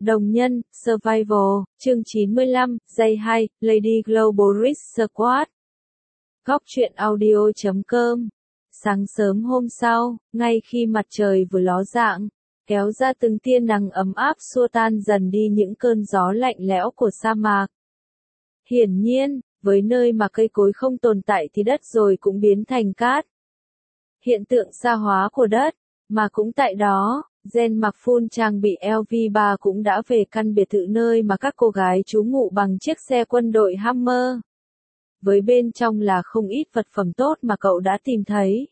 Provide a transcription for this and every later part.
Đồng nhân, Survival, chương 95, giây 2, Lady Global Risk Squad. Góc truyện audio.com. Sáng sớm hôm sau, ngay khi mặt trời vừa ló dạng, kéo ra từng tia nắng ấm áp xua tan dần đi những cơn gió lạnh lẽo của sa mạc. Hiển nhiên, với nơi mà cây cối không tồn tại thì đất rồi cũng biến thành cát. Hiện tượng sa hóa của đất, mà cũng tại đó, Jen mặc full trang bị LV3 cũng đã về căn biệt thự nơi mà các cô gái trú ngụ bằng chiếc xe quân đội Hammer. Với bên trong là không ít vật phẩm tốt mà cậu đã tìm thấy.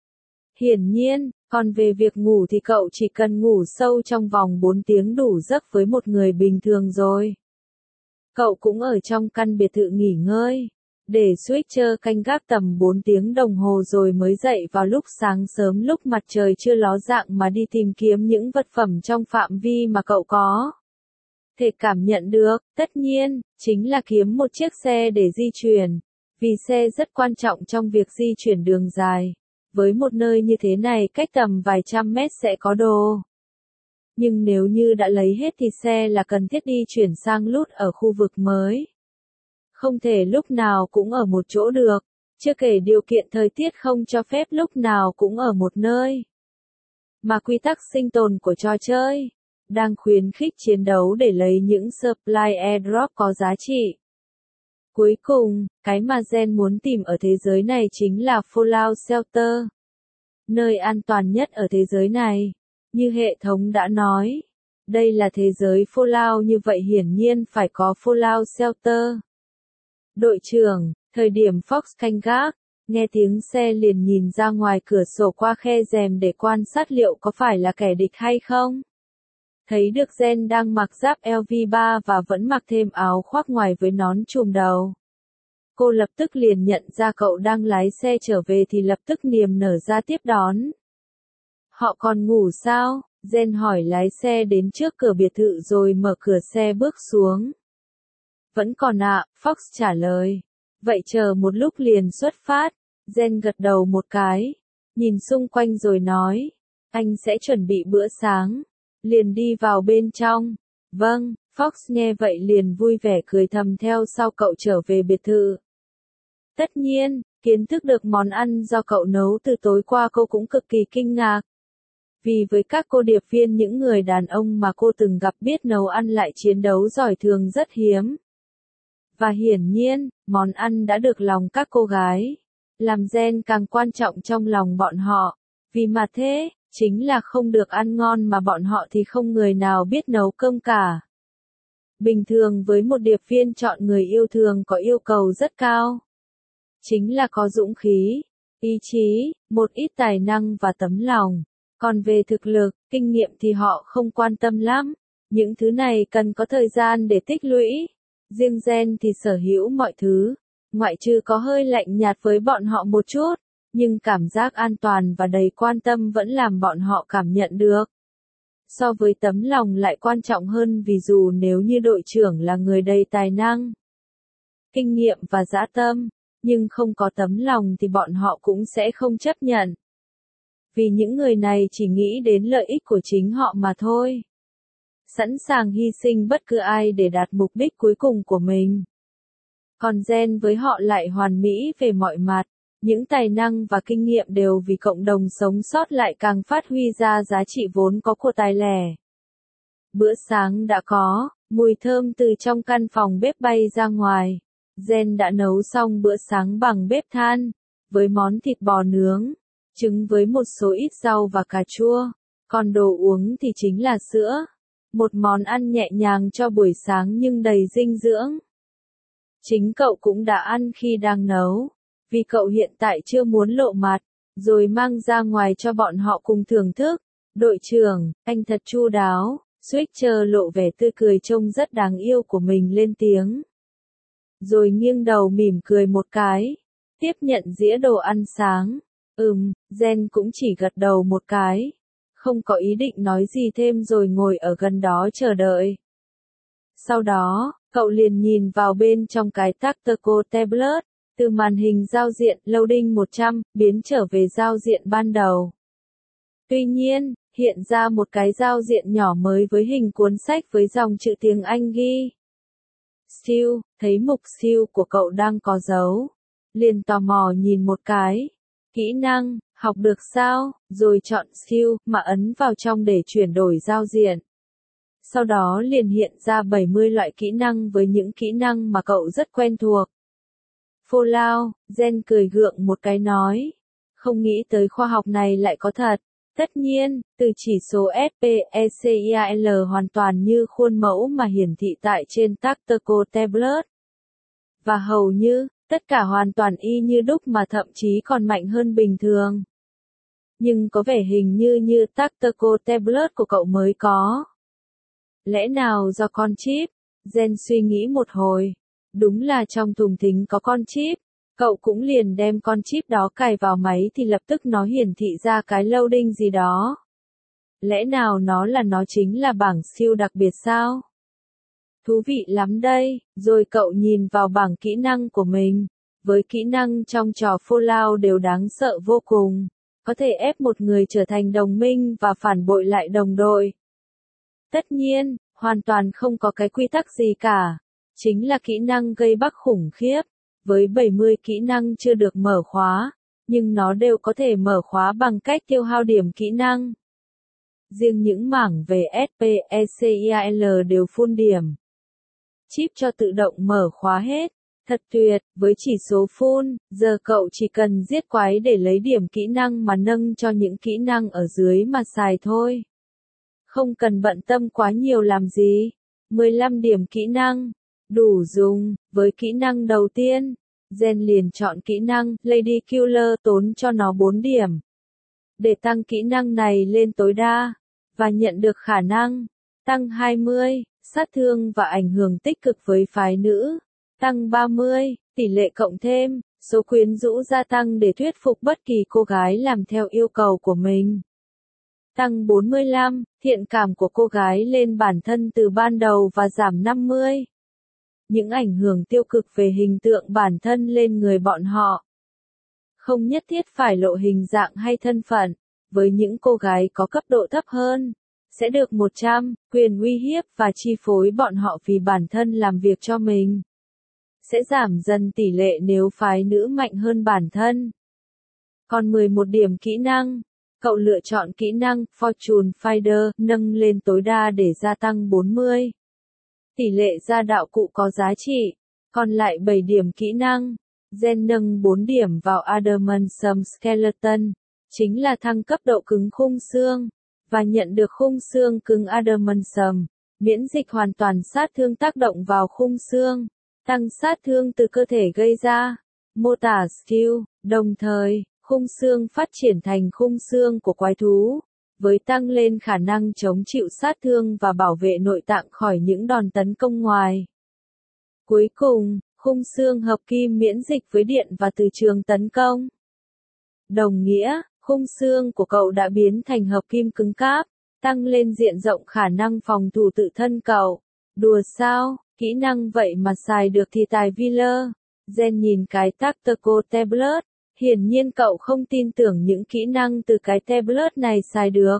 Hiển nhiên, còn về việc ngủ thì cậu chỉ cần ngủ sâu trong vòng 4 tiếng đủ giấc với một người bình thường rồi. Cậu cũng ở trong căn biệt thự nghỉ ngơi, để Switcher canh gác tầm 4 tiếng đồng hồ rồi mới dậy vào lúc sáng sớm lúc mặt trời chưa ló dạng mà đi tìm kiếm những vật phẩm trong phạm vi mà cậu có thể cảm nhận được, tất nhiên, chính là kiếm một chiếc xe để di chuyển, vì xe rất quan trọng trong việc di chuyển đường dài. Với một nơi như thế này cách tầm vài trăm mét sẽ có đồ. Nhưng nếu như đã lấy hết thì xe là cần thiết đi chuyển sang lút ở khu vực mới. Không thể lúc nào cũng ở một chỗ được, chưa kể điều kiện thời tiết không cho phép lúc nào cũng ở một nơi. Mà quy tắc sinh tồn của trò chơi đang khuyến khích chiến đấu để lấy những supply airdrop có giá trị. Cuối cùng, cái mà Jen muốn tìm ở thế giới này chính là Fallout Shelter. Nơi an toàn nhất ở thế giới này. Như hệ thống đã nói, đây là thế giới Fallout như vậy hiển nhiên phải có Fallout Shelter. Đội trưởng, thời điểm Fox canh gác, nghe tiếng xe liền nhìn ra ngoài cửa sổ qua khe rèm để quan sát liệu có phải là kẻ địch hay không. Thấy được Jen đang mặc giáp LV3 và vẫn mặc thêm áo khoác ngoài với nón trùm đầu. Cô lập tức liền nhận ra cậu đang lái xe trở về thì lập tức niềm nở ra tiếp đón. Họ còn ngủ sao? Jen hỏi lái xe đến trước cửa biệt thự rồi mở cửa xe bước xuống. Vẫn còn ạ, Fox trả lời. Vậy chờ một lúc liền xuất phát. Jen gật đầu một cái, nhìn xung quanh rồi nói, anh sẽ chuẩn bị bữa sáng. Liền đi vào bên trong. Vâng, Fox nghe vậy liền vui vẻ cười thầm theo sau cậu trở về biệt thự. Tất nhiên, kiến thức được món ăn do cậu nấu từ tối qua cô cũng cực kỳ kinh ngạc. Vì với các cô điệp viên những người đàn ông mà cô từng gặp biết nấu ăn lại chiến đấu giỏi thường rất hiếm. Và hiển nhiên, món ăn đã được lòng các cô gái. Làm Jen càng quan trọng trong lòng bọn họ. Vì mà thế, chính là không được ăn ngon mà bọn họ thì không người nào biết nấu cơm cả. Bình thường với một điệp viên chọn người yêu thường có yêu cầu rất cao. Chính là có dũng khí, ý chí, một ít tài năng và tấm lòng. Còn về thực lực, kinh nghiệm thì họ không quan tâm lắm. Những thứ này cần có thời gian để tích lũy. Riêng Jen thì sở hữu mọi thứ, ngoại trừ có hơi lạnh nhạt với bọn họ một chút, nhưng cảm giác an toàn và đầy quan tâm vẫn làm bọn họ cảm nhận được. So với tấm lòng lại quan trọng hơn vì dù nếu như đội trưởng là người đầy tài năng, kinh nghiệm và dã tâm, nhưng không có tấm lòng thì bọn họ cũng sẽ không chấp nhận. Vì những người này chỉ nghĩ đến lợi ích của chính họ mà thôi. Sẵn sàng hy sinh bất cứ ai để đạt mục đích cuối cùng của mình. Còn Jen với họ lại hoàn mỹ về mọi mặt, những tài năng và kinh nghiệm đều vì cộng đồng sống sót lại càng phát huy ra giá trị vốn có của tài lẻ. Bữa sáng đã có, mùi thơm từ trong căn phòng bếp bay ra ngoài. Jen đã nấu xong bữa sáng bằng bếp than, với món thịt bò nướng, trứng với một số ít rau và cà chua, còn đồ uống thì chính là sữa. Một món ăn nhẹ nhàng cho buổi sáng nhưng đầy dinh dưỡng. Chính cậu cũng đã ăn khi đang nấu, vì cậu hiện tại chưa muốn lộ mặt, rồi mang ra ngoài cho bọn họ cùng thưởng thức. Đội trưởng, anh thật chu đáo. Switcher lộ vẻ tươi cười trông rất đáng yêu của mình lên tiếng. Rồi nghiêng đầu mỉm cười một cái, tiếp nhận dĩa đồ ăn sáng. Jen cũng chỉ gật đầu một cái. Không có ý định nói gì thêm rồi ngồi ở gần đó chờ đợi. Sau đó, cậu liền nhìn vào bên trong cái tactical tablet, từ màn hình giao diện loading 100, biến trở về giao diện ban đầu. Tuy nhiên, hiện ra một cái giao diện nhỏ mới với hình cuốn sách với dòng chữ tiếng Anh ghi. Skill, thấy mục skill của cậu đang có dấu. Liền tò mò nhìn một cái. Kỹ năng, học được sao, rồi chọn skill mà ấn vào trong để chuyển đổi giao diện. Sau đó liền hiện ra 70 loại kỹ năng với những kỹ năng mà cậu rất quen thuộc. Fallout, Jen cười gượng một cái nói. Không nghĩ tới khoa học này lại có thật. Tất nhiên, từ chỉ số SPECIAL hoàn toàn như khuôn mẫu mà hiển thị tại trên Tactical Tablet. Và hầu như, tất cả hoàn toàn y như đúc mà thậm chí còn mạnh hơn bình thường. Nhưng có vẻ hình như Tactical Tablet của cậu mới có. Lẽ nào do con chip? Jen suy nghĩ một hồi. Đúng là trong thùng thính có con chip. Cậu cũng liền đem con chip đó cài vào máy thì lập tức nó hiển thị ra cái loading gì đó. Lẽ nào nó chính là bảng siêu đặc biệt sao? Thú vị lắm đây, rồi cậu nhìn vào bảng kỹ năng của mình. Với kỹ năng trong trò Fallout đều đáng sợ vô cùng. Có thể ép một người trở thành đồng minh và phản bội lại đồng đội. Tất nhiên, hoàn toàn không có cái quy tắc gì cả. Chính là kỹ năng gây bug khủng khiếp. Với 70 kỹ năng chưa được mở khóa, nhưng nó đều có thể mở khóa bằng cách tiêu hao điểm kỹ năng. Riêng những mảng về SPECIAL đều full điểm. Chip cho tự động mở khóa hết. Thật tuyệt, với chỉ số full, giờ cậu chỉ cần giết quái để lấy điểm kỹ năng mà nâng cho những kỹ năng ở dưới mà xài thôi. Không cần bận tâm quá nhiều làm gì. 15 điểm kỹ năng. Đủ dùng, với kỹ năng đầu tiên, Jen liền chọn kỹ năng Lady Killer tốn cho nó 4 điểm. Để tăng kỹ năng này lên tối đa, và nhận được khả năng tăng 20, sát thương và ảnh hưởng tích cực với phái nữ, tăng 30, tỷ lệ cộng thêm, số quyến rũ gia tăng để thuyết phục bất kỳ cô gái làm theo yêu cầu của mình. Tăng 45, thiện cảm của cô gái lên bản thân từ ban đầu và giảm 50. Những ảnh hưởng tiêu cực về hình tượng bản thân lên người bọn họ. Không nhất thiết phải lộ hình dạng hay thân phận, với những cô gái có cấp độ thấp hơn, sẽ được 100, quyền uy hiếp và chi phối bọn họ vì bản thân làm việc cho mình. Sẽ giảm dần tỷ lệ nếu phái nữ mạnh hơn bản thân. Còn 11 điểm kỹ năng, cậu lựa chọn kỹ năng Fortune Finder nâng lên tối đa để gia tăng 40. Tỷ lệ ra đạo cụ có giá trị, còn lại 7 điểm kỹ năng. Jen nâng 4 điểm vào Adamantium Skeleton, chính là thăng cấp độ cứng khung xương, và nhận được khung xương cứng Adamantium, miễn dịch hoàn toàn sát thương tác động vào khung xương, tăng sát thương từ cơ thể gây ra. Mô tả skill, đồng thời, khung xương phát triển thành khung xương của quái thú. Với tăng lên khả năng chống chịu sát thương và bảo vệ nội tạng khỏi những đòn tấn công ngoài. Cuối cùng, khung xương hợp kim miễn dịch với điện và từ trường tấn công. Đồng nghĩa, khung xương của cậu đã biến thành hợp kim cứng cáp, tăng lên diện rộng khả năng phòng thủ tự thân cậu. Đùa sao, kỹ năng vậy mà xài được thì tài vi lơ. Jen nhìn cái Tactical Tablet. Hiển nhiên cậu không tin tưởng những kỹ năng từ cái tablet này xài được.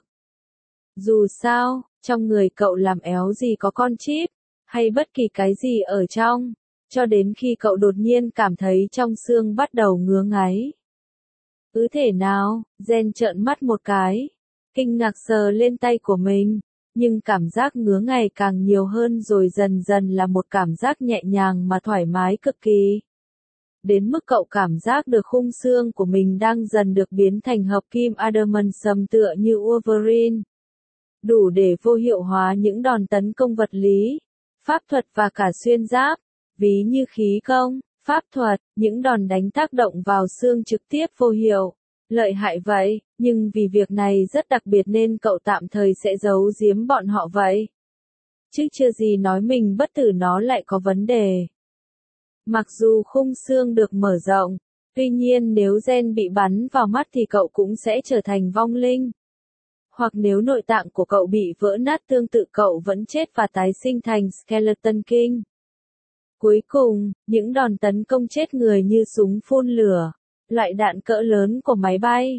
Dù sao, trong người cậu làm éo gì có con chip, hay bất kỳ cái gì ở trong, cho đến khi cậu đột nhiên cảm thấy trong xương bắt đầu ngứa ngáy. Thể nào, Jen trợn mắt một cái, kinh ngạc sờ lên tay của mình, nhưng cảm giác ngứa ngày càng nhiều hơn rồi dần dần là một cảm giác nhẹ nhàng mà thoải mái cực kỳ. Đến mức cậu cảm giác được khung xương của mình đang dần được biến thành hợp kim adamantium tựa như Wolverine. Đủ để vô hiệu hóa những đòn tấn công vật lý, pháp thuật và cả xuyên giáp, ví như khí công, pháp thuật, những đòn đánh tác động vào xương trực tiếp vô hiệu. Lợi hại vậy, nhưng vì việc này rất đặc biệt nên cậu tạm thời sẽ giấu giếm bọn họ vậy. Chứ chưa gì nói mình bất tử nó lại có vấn đề. Mặc dù khung xương được mở rộng, tuy nhiên nếu gen bị bắn vào mắt thì cậu cũng sẽ trở thành vong linh. Hoặc nếu nội tạng của cậu bị vỡ nát tương tự cậu vẫn chết và tái sinh thành Skeleton King. Cuối cùng, những đòn tấn công chết người như súng phun lửa, loại đạn cỡ lớn của máy bay,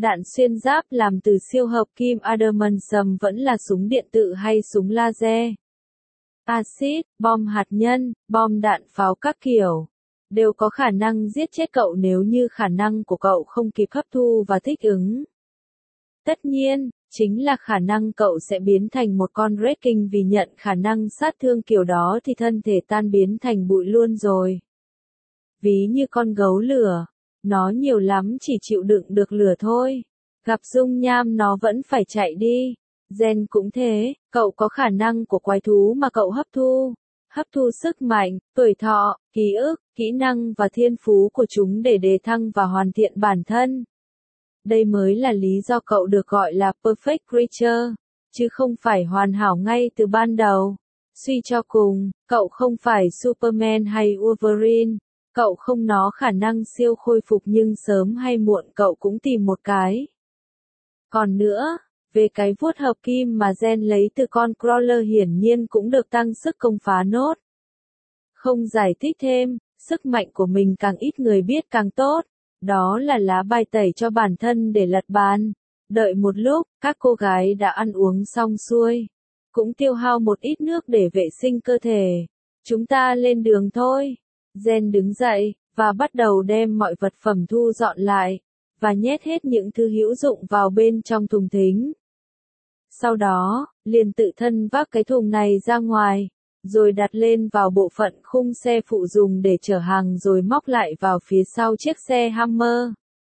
Đạn xuyên giáp làm từ siêu hợp kim adamantium vẫn là súng điện tử hay súng laser. Axit, bom hạt nhân, bom đạn pháo các kiểu, đều có khả năng giết chết cậu nếu như khả năng của cậu không kịp hấp thu và thích ứng. Tất nhiên, chính là khả năng cậu sẽ biến thành một con Red King vì nhận khả năng sát thương kiểu đó thì thân thể tan biến thành bụi luôn rồi. Ví như con gấu lửa, nó nhiều lắm chỉ chịu đựng được lửa thôi. Gặp dung nham nó vẫn phải chạy đi. Gen cũng thế, cậu có khả năng của quái thú mà cậu hấp thu sức mạnh, tuổi thọ, ký ức, kỹ năng và thiên phú của chúng để đề thăng và hoàn thiện bản thân. Đây mới là lý do cậu được gọi là perfect creature, chứ không phải hoàn hảo ngay từ ban đầu. Suy cho cùng, cậu không phải Superman hay Wolverine, cậu không nó khả năng siêu khôi phục nhưng sớm hay muộn cậu cũng tìm một cái. Còn nữa, về cái vuốt hợp kim mà gen lấy từ con crawler hiển nhiên cũng được tăng sức công phá nốt. Không giải thích thêm, sức mạnh của mình càng ít người biết càng tốt. Đó là lá bài tẩy cho bản thân để lật bàn. Đợi một lúc, các cô gái đã ăn uống xong xuôi. Cũng tiêu hao một ít nước để vệ sinh cơ thể. Chúng ta lên đường thôi. Gen đứng dậy, và bắt đầu đem mọi vật phẩm thu dọn lại, và nhét hết những thứ hữu dụng vào bên trong thùng thính. Sau đó, liền tự thân vác cái thùng này ra ngoài, rồi đặt lên vào bộ phận khung xe phụ dùng để chở hàng rồi móc lại vào phía sau chiếc xe Hammer.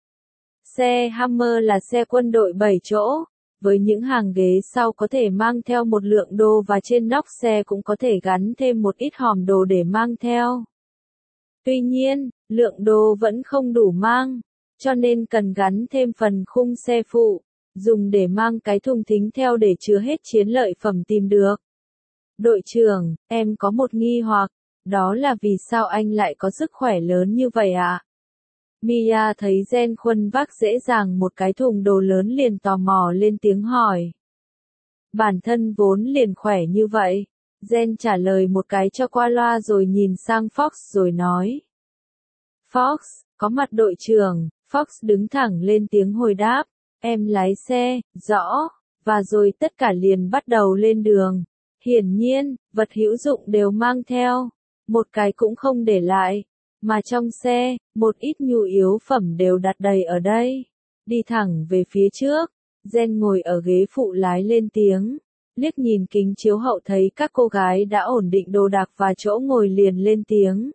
Xe Hammer là xe quân đội 7 chỗ, với những hàng ghế sau có thể mang theo một lượng đồ và trên nóc xe cũng có thể gắn thêm một ít hòm đồ để mang theo. Tuy nhiên, lượng đồ vẫn không đủ mang, cho nên cần gắn thêm phần khung xe phụ, dùng để mang cái thùng thính theo để chứa hết chiến lợi phẩm tìm được. Đội trưởng, em có một nghi hoặc, đó là vì sao anh lại có sức khỏe lớn như vậy ạ? Mia thấy Gen khuân vác dễ dàng một cái thùng đồ lớn liền tò mò lên tiếng hỏi. Bản thân vốn liền khỏe như vậy. Gen trả lời một cái cho qua loa rồi nhìn sang Fox rồi nói. Fox, có mặt đội trưởng, Fox đứng thẳng lên tiếng hồi đáp. Em lái xe, rõ, và rồi tất cả liền bắt đầu lên đường. Hiển nhiên, vật hữu dụng đều mang theo, một cái cũng không để lại, mà trong xe, một ít nhu yếu phẩm đều đặt đầy ở đây. Đi thẳng về phía trước, Gen ngồi ở ghế phụ lái lên tiếng, liếc nhìn kính chiếu hậu thấy các cô gái đã ổn định đồ đạc và chỗ ngồi liền lên tiếng.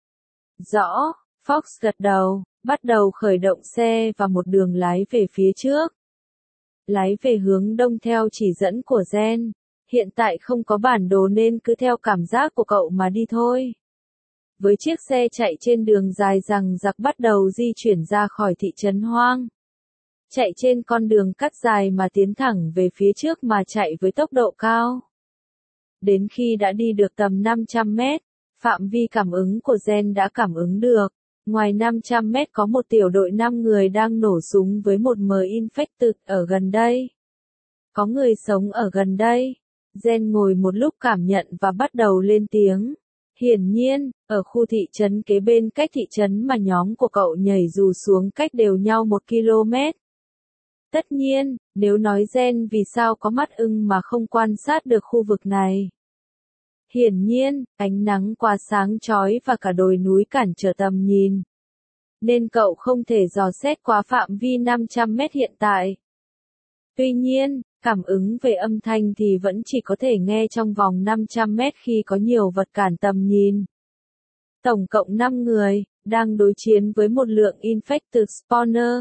Rõ, Fox gật đầu, bắt đầu khởi động xe và một đường lái về phía trước. Lái về hướng đông theo chỉ dẫn của Gen. Hiện tại không có bản đồ nên cứ theo cảm giác của cậu mà đi thôi. Với chiếc xe chạy trên đường dài dằng dặc bắt đầu di chuyển ra khỏi thị trấn hoang. Chạy trên con đường cắt dài mà tiến thẳng về phía trước mà chạy với tốc độ cao. Đến khi đã đi được tầm 500 mét, phạm vi cảm ứng của Gen đã cảm ứng được. Ngoài 500 mét có một tiểu đội 5 người đang nổ súng với một infected ở gần đây. Có người sống ở gần đây. Gen ngồi một lúc cảm nhận và bắt đầu lên tiếng. Hiển nhiên, ở khu thị trấn kế bên cách thị trấn mà nhóm của cậu nhảy dù xuống cách đều nhau 1 km. Tất nhiên, nếu nói Gen vì sao có mắt ưng mà không quan sát được khu vực này. Hiển nhiên, ánh nắng quá sáng chói và cả đồi núi cản trở tầm nhìn. Nên cậu không thể dò xét qua phạm vi 500 mét hiện tại. Tuy nhiên, cảm ứng về âm thanh thì vẫn chỉ có thể nghe trong vòng 500 mét khi có nhiều vật cản tầm nhìn. Tổng cộng 5 người, đang đối chiến với một lượng infected spawner.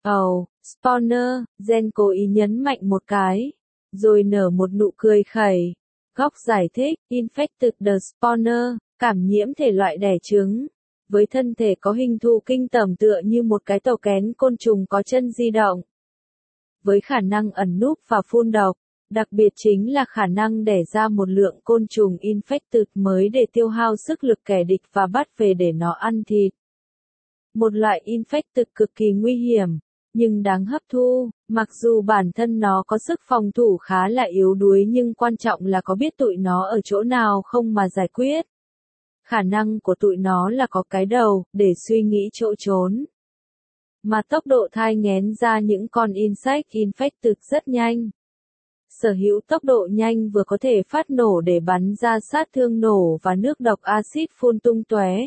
Spawner, Gen cố ý nhấn mạnh một cái, rồi nở một nụ cười khẩy. Góc giải thích, infected the spawner, cảm nhiễm thể loại đẻ trứng. Với thân thể có hình thù kinh tởm tựa như một cái tàu kén côn trùng có chân di động. Với khả năng ẩn núp và phun độc, đặc biệt chính là khả năng đẻ ra một lượng côn trùng infected mới để tiêu hao sức lực kẻ địch và bắt về để nó ăn thịt. Một loại infected cực kỳ nguy hiểm, nhưng đáng hấp thu, mặc dù bản thân nó có sức phòng thủ khá là yếu đuối nhưng quan trọng là có biết tụi nó ở chỗ nào không mà giải quyết. Khả năng của tụi nó là có cái đầu, để suy nghĩ chỗ trốn. mà tốc độ thai nghén ra những con insect infected rất nhanh. Sở hữu tốc độ nhanh vừa có thể phát nổ để bắn ra sát thương nổ và nước độc axit phun tung tóe.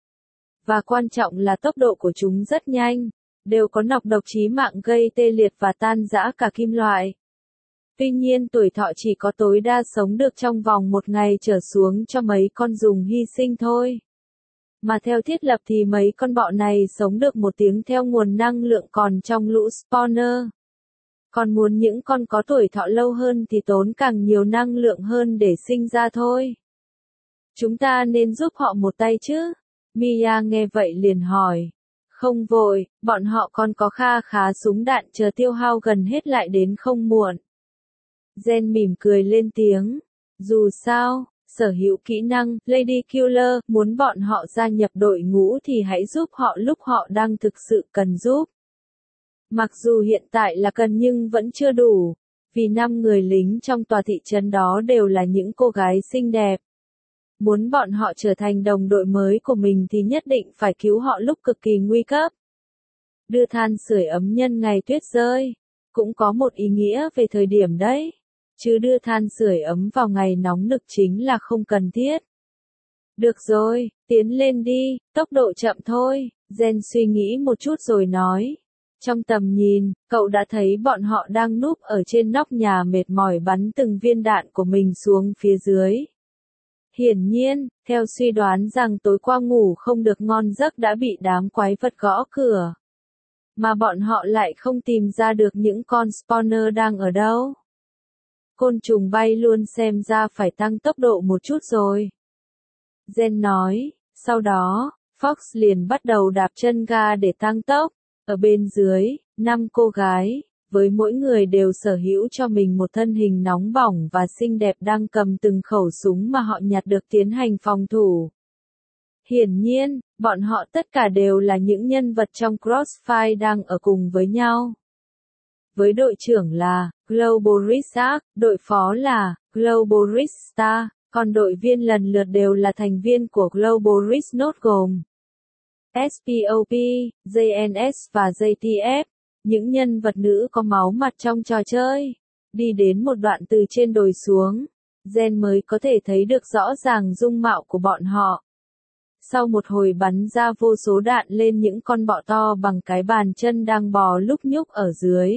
Và quan trọng là tốc độ của chúng rất nhanh, đều có nọc độc chí mạng gây tê liệt và tan rã cả kim loại. Tuy nhiên tuổi thọ chỉ có tối đa sống được trong vòng 1 ngày trở xuống cho mấy con dùng hy sinh thôi. Mà theo thiết lập thì mấy con bọ này sống được 1 tiếng theo nguồn năng lượng còn trong lũ spawner. Còn muốn những con có tuổi thọ lâu hơn thì tốn càng nhiều năng lượng hơn để sinh ra thôi. Chúng ta nên giúp họ một tay chứ? Mia nghe vậy liền hỏi. Không vội, bọn họ còn có kha khá súng đạn chờ tiêu hao gần hết lại đến không muộn. Jen mỉm cười lên tiếng. Dù sao, sở hữu kỹ năng, Lady Killer, muốn bọn họ gia nhập đội ngũ thì hãy giúp họ lúc họ đang thực sự cần giúp. Mặc dù hiện tại là cần nhưng vẫn chưa đủ, vì 5 người lính trong tòa thị trấn đó đều là những cô gái xinh đẹp. Muốn bọn họ trở thành đồng đội mới của mình thì nhất định phải cứu họ lúc cực kỳ nguy cấp. Đưa than sưởi ấm nhân ngày tuyết rơi, cũng có một ý nghĩa về thời điểm đấy. Chứ đưa than sưởi ấm vào ngày nóng nực chính là không cần thiết. Được rồi, tiến lên đi, tốc độ chậm thôi, Jen suy nghĩ một chút rồi nói. Trong tầm nhìn, cậu đã thấy bọn họ đang núp ở trên nóc nhà mệt mỏi bắn từng viên đạn của mình xuống phía dưới. Hiển nhiên, theo suy đoán rằng tối qua ngủ không được ngon giấc đã bị đám quái vật gõ cửa. Mà bọn họ lại không tìm ra được những con spawner đang ở đâu. Côn trùng bay luôn xem ra phải tăng tốc độ một chút rồi. Jen nói, sau đó, Fox liền bắt đầu đạp chân ga để tăng tốc. Ở bên dưới, 5 cô gái, với mỗi người đều sở hữu cho mình một thân hình nóng bỏng và xinh đẹp đang cầm từng khẩu súng mà họ nhặt được tiến hành phòng thủ. Hiển nhiên, bọn họ tất cả đều là những nhân vật trong Crossfire đang ở cùng với nhau. Với đội trưởng là Global Risk, đội phó là Global Risk Star, còn đội viên lần lượt đều là thành viên của Global Risk Node gồm SPOP, JNS và JTF, những nhân vật nữ có máu mặt trong trò chơi. Đi đến một đoạn từ trên đồi xuống, Jen mới có thể thấy được rõ ràng dung mạo của bọn họ. Sau một hồi bắn ra vô số đạn lên những con bọ to bằng cái bàn chân đang bò lúc nhúc ở dưới.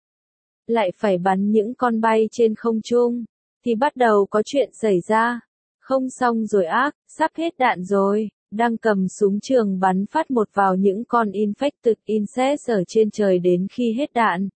Lại phải bắn những con bay trên không trung, thì bắt đầu có chuyện xảy ra. Không xong rồi ác, sắp hết đạn rồi. Đang cầm súng trường bắn phát một vào những con infected insects ở trên trời đến khi hết đạn.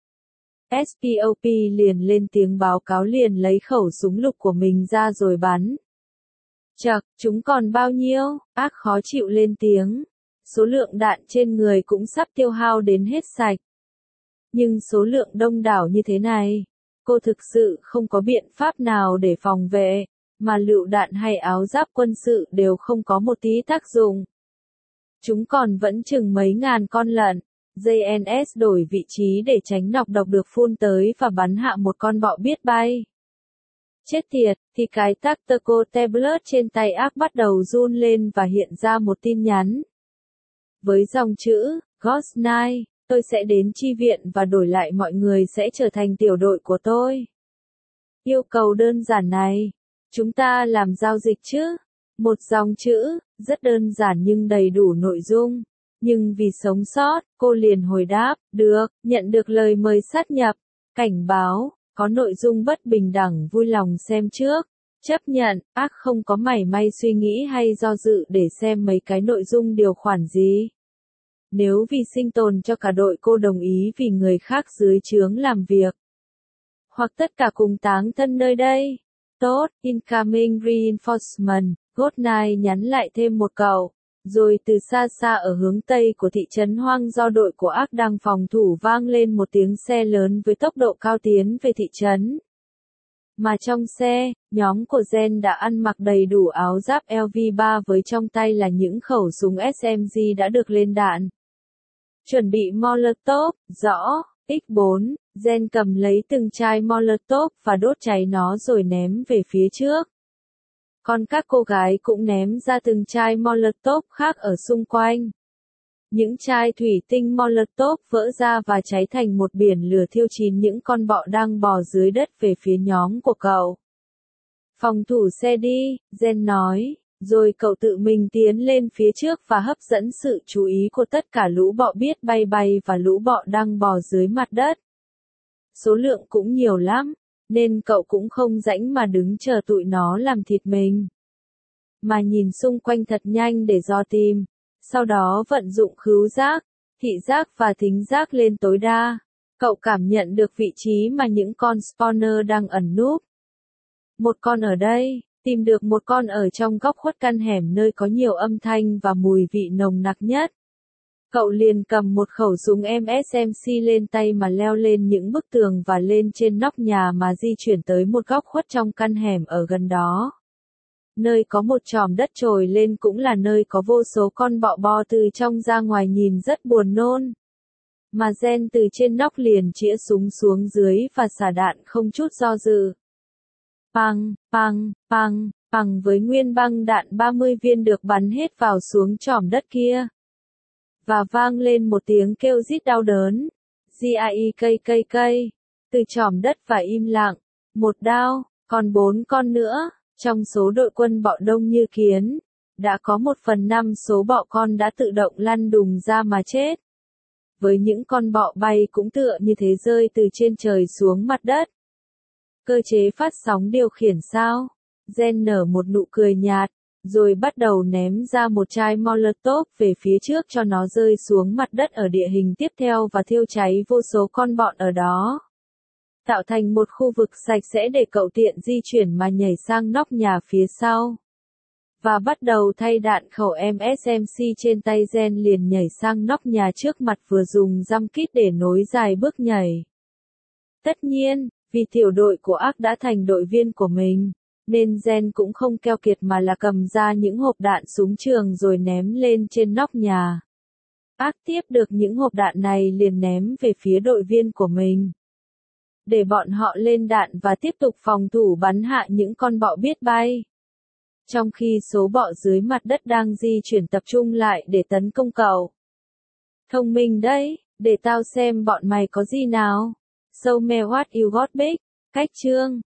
SPOP liền lên tiếng báo cáo liền lấy khẩu súng lục của mình ra rồi bắn. Chậc, chúng còn bao nhiêu? Ác khó chịu lên tiếng. Số lượng đạn trên người cũng sắp tiêu hao đến hết sạch. Nhưng số lượng đông đảo như thế này, cô thực sự không có biện pháp nào để phòng vệ. Mà lựu đạn hay áo giáp quân sự đều không có một tí tác dụng. Chúng còn vẫn chừng mấy ngàn con lận. JNS đổi vị trí để tránh nọc độc được phun tới và bắn hạ một con bọ biết bay. Chết tiệt, thì cái tactical tablet trên tay ác bắt đầu run lên và hiện ra một tin nhắn. Với dòng chữ, Ghost Knight, tôi sẽ đến chi viện và đổi lại mọi người sẽ trở thành tiểu đội của tôi. Yêu cầu đơn giản này. Chúng ta làm giao dịch chứ? Một dòng chữ, rất đơn giản nhưng đầy đủ nội dung. Nhưng vì sống sót, cô liền hồi đáp, được, nhận được lời mời sát nhập. Cảnh báo, có nội dung bất bình đẳng vui lòng xem trước. Chấp nhận, ác không có mảy may suy nghĩ hay do dự để xem mấy cái nội dung điều khoản gì. Nếu vì sinh tồn cho cả đội cô đồng ý vì người khác dưới trướng làm việc. Hoặc tất cả cùng táng thân nơi đây. Tốt, incoming reinforcement, Goodnight nhắn lại thêm một câu. Rồi từ xa xa ở hướng tây của thị trấn hoang do đội của ác đang phòng thủ vang lên một tiếng xe lớn với tốc độ cao tiến về thị trấn. Mà trong xe, nhóm của Jen đã ăn mặc đầy đủ áo giáp LV3 với trong tay là những khẩu súng SMG đã được lên đạn. Chuẩn bị Molotov, rõ, X4, Jen cầm lấy từng chai Molotov và đốt cháy nó rồi ném về phía trước. Còn các cô gái cũng ném ra từng chai Molotov khác ở xung quanh. Những chai thủy tinh Molotov vỡ ra và cháy thành một biển lửa thiêu chín những con bọ đang bò dưới đất về phía nhóm của cậu. Phòng thủ xe đi, Jen nói, rồi cậu tự mình tiến lên phía trước và hấp dẫn sự chú ý của tất cả lũ bọ biết bay bay và lũ bọ đang bò dưới mặt đất. Số lượng cũng nhiều lắm, nên cậu cũng không rảnh mà đứng chờ tụi nó làm thịt mình. Mà nhìn xung quanh thật nhanh để dò tìm, sau đó vận dụng khứu giác, thị giác và thính giác lên tối đa. Cậu cảm nhận được vị trí mà những con spawner đang ẩn núp. Một con ở đây, tìm được một con ở trong góc khuất căn hẻm nơi có nhiều âm thanh và mùi vị nồng nặc nhất. Cậu liền cầm một khẩu súng MSMC lên tay mà leo lên những bức tường và lên trên nóc nhà mà di chuyển tới một góc khuất trong căn hẻm ở gần đó. Nơi có một chòm đất trồi lên cũng là nơi có vô số con bọ bò từ trong ra ngoài nhìn rất buồn nôn. Mà Jen từ trên nóc liền chĩa súng xuống dưới và xả đạn không chút do dự. Pang, pang, pang, pang với nguyên băng đạn 30 viên được bắn hết vào xuống chòm đất kia. Và vang lên một tiếng kêu rít đau đớn. GIEKKK. Từ chòm đất và im lặng. Một đao, còn 4 con nữa. Trong số đội quân bọ đông như kiến, đã có 1/5 số bọ con đã tự động lăn đùng ra mà chết. Với những con bọ bay cũng tựa như thế rơi từ trên trời xuống mặt đất. Cơ chế phát sóng điều khiển sao? Jen nở một nụ cười nhạt, rồi bắt đầu ném ra một chai Molotov về phía trước cho nó rơi xuống mặt đất ở địa hình tiếp theo và thiêu cháy vô số con bọ ở đó. Tạo thành một khu vực sạch sẽ để cậu tiện di chuyển mà nhảy sang nóc nhà phía sau. Và bắt đầu thay đạn khẩu MSMC trên tay Jen liền nhảy sang nóc nhà trước mặt vừa dùng jump kit để nối dài bước nhảy. Tất nhiên, vì tiểu đội của Ark đã thành đội viên của mình, nên Jen cũng không keo kiệt mà là cầm ra những hộp đạn súng trường rồi ném lên trên nóc nhà. Ark tiếp được những hộp đạn này liền ném về phía đội viên của mình. Để bọn họ lên đạn và tiếp tục phòng thủ bắn hạ những con bọ biết bay. Trong khi số bọ dưới mặt đất đang di chuyển tập trung lại để tấn công cậu. Thông minh đấy, để tao xem bọn mày có gì nào. Show me what you got big. Cách chương.